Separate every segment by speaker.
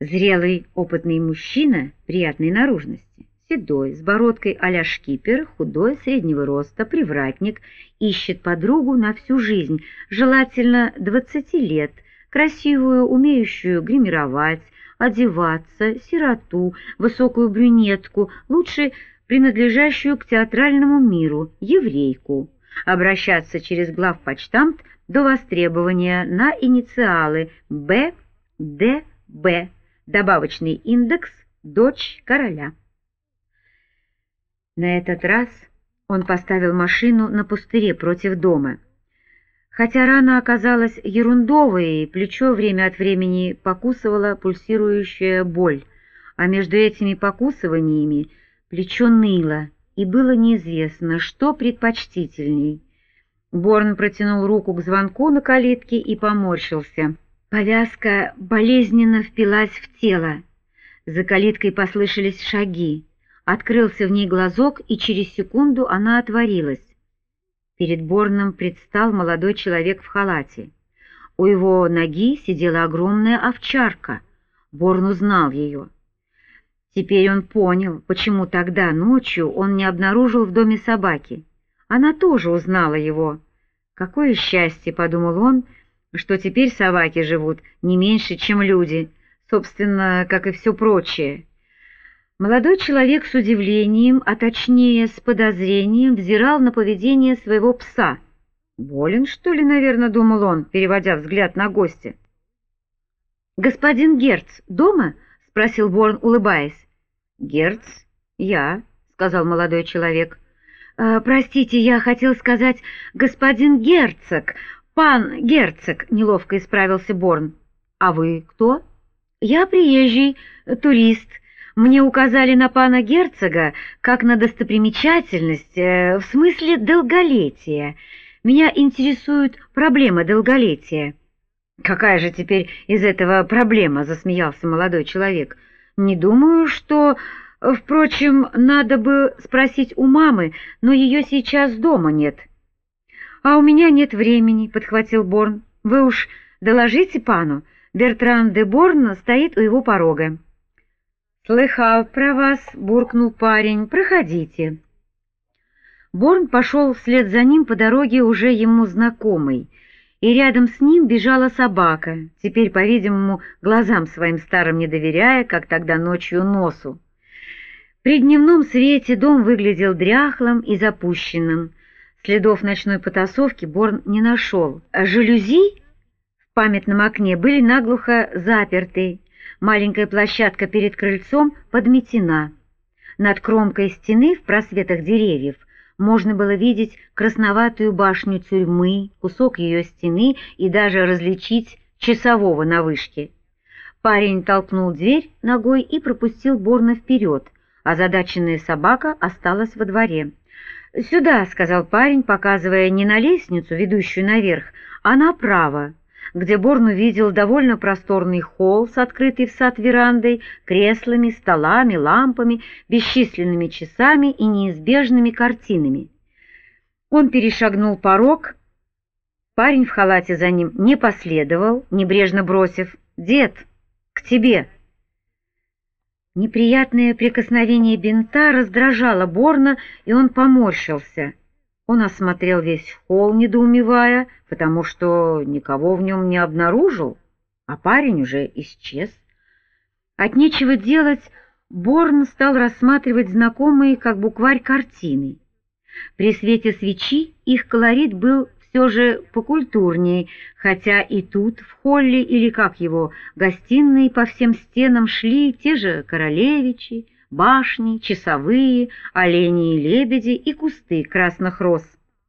Speaker 1: Зрелый, опытный мужчина приятной наружности, седой, с бородкой а-ля шкипер, худой, среднего роста, привратник, ищет подругу на всю жизнь, желательно 20 лет, красивую, умеющую гримировать, одеваться, сироту, высокую брюнетку, лучше принадлежащую к театральному миру, еврейку, обращаться через главпочтамт до востребования на инициалы Б, Д, Б, добавочный индекс «Дочь короля». На этот раз он поставил машину на пустыре против дома. Хотя рана оказалась ерундовой, плечо время от времени покусывала пульсирующая боль, а между этими покусываниями плечо ныло, и было неизвестно, что предпочтительней. Борн протянул руку к звонку на калитке и поморщился. Повязка болезненно впилась в тело. За калиткой послышались шаги. Открылся в ней глазок, и через секунду она отворилась. Перед Борном предстал молодой человек в халате. У его ноги сидела огромная овчарка. Борн узнал ее. Теперь он понял, почему тогда ночью он не обнаружил в доме собаки. Она тоже узнала его. «Какое счастье», — подумал он, — «что теперь собаки живут не меньше, чем люди, собственно, как и все прочее». Молодой человек с удивлением, а точнее с подозрением, взирал на поведение своего пса. «Болен, что ли, наверное», — думал он, переводя взгляд на гостя. «Господин Герц дома?» — спросил Борн, улыбаясь. «Герц? Я», — сказал молодой человек. «Простите, я хотел сказать господин герцог, пан герцог», — неловко исправился Борн. «А вы кто?» «Я приезжий, турист. Мне указали на пана герцога как на достопримечательность, в смысле долголетия. Меня интересует проблема долголетия». «Какая же теперь из этого проблема?» — засмеялся молодой человек. «Не думаю, что... Впрочем, надо бы спросить у мамы, но ее сейчас дома нет». «А у меня нет времени», — подхватил Борн. «Вы уж доложите пану. Бертран де Борн стоит у его порога». «Слыхал про вас», — буркнул парень. «Проходите». Борн пошел вслед за ним по дороге, уже ему знакомой, и рядом с ним бежала собака, теперь, по-видимому, глазам своим старым не доверяя, как тогда ночью носу. При дневном свете дом выглядел дряхлым и запущенным. Следов ночной потасовки Борн не нашел. Жалюзи в памятном окне были наглухо заперты. Маленькая площадка перед крыльцом подметена. Над кромкой стены в просветах деревьев можно было видеть красноватую башню тюрьмы, кусок ее стены и даже различить часового на вышке. Парень толкнул дверь ногой и пропустил Борна вперед. Озадаченная собака осталась во дворе. «Сюда», — сказал парень, показывая не на лестницу, ведущую наверх, а направо, где Борн увидел довольно просторный холл с открытой в сад верандой, креслами, столами, лампами, бесчисленными часами и неизбежными картинами. Он перешагнул порог. Парень в халате за ним не последовал, небрежно бросив: «Дед, к тебе». Неприятное прикосновение бинта раздражало Борна, и он поморщился. Он осмотрел весь холл, недоумевая, потому что никого в нем не обнаружил, а парень уже исчез. От нечего делать Борн стал рассматривать знакомые, как букварь, картины. При свете свечи их колорит был все же покультурней, хотя и тут, в холле, или как его, гостиной, по всем стенам шли те же королевичи, башни, часовые, олени и лебеди и кусты красных роз.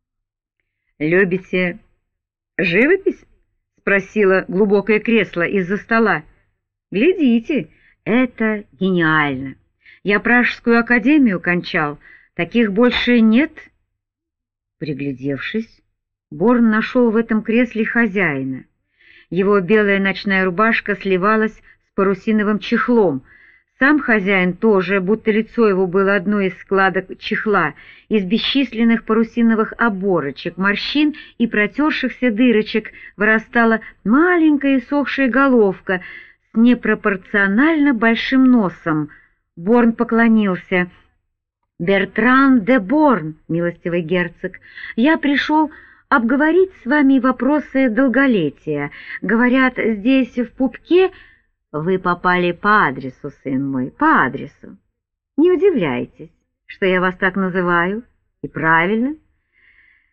Speaker 1: «Любите живопись?» — спросило глубокое кресло из-за стола. «Глядите, это гениально. Я Пражскую академию кончал, таких больше нет». Приглядевшись, Борн нашел в этом кресле хозяина. Его белая ночная рубашка сливалась с парусиновым чехлом. Сам хозяин тоже, будто лицо его было одной из складок чехла, из бесчисленных парусиновых оборочек, морщин и протершихся дырочек вырастала маленькая иссохшая головка с непропорционально большим носом. Борн поклонился. «Бертран де Борн, милостивый герцог, я пришел обговорить с вами вопросы долголетия. Говорят, здесь, в Пупке, вы попали по адресу, сын мой, по адресу. Не удивляйтесь, что я вас так называю, и правильно».